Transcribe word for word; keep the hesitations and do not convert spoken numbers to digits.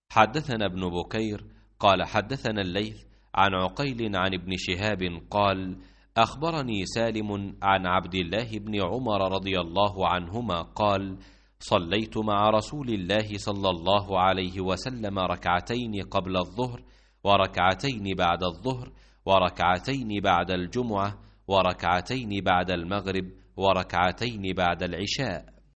حدثنا ابن بكير قال حدثنا الليث عن عقيل عن ابن شهاب قال أخبرني سالم عن عبد الله بن عمر رضي الله عنهما قال صليت مع رسول الله صلى الله عليه وسلم ركعتين قبل الظهر وركعتين بعد الظهر وركعتين بعد الجمعة وركعتين بعد المغرب وركعتين بعد العشاء.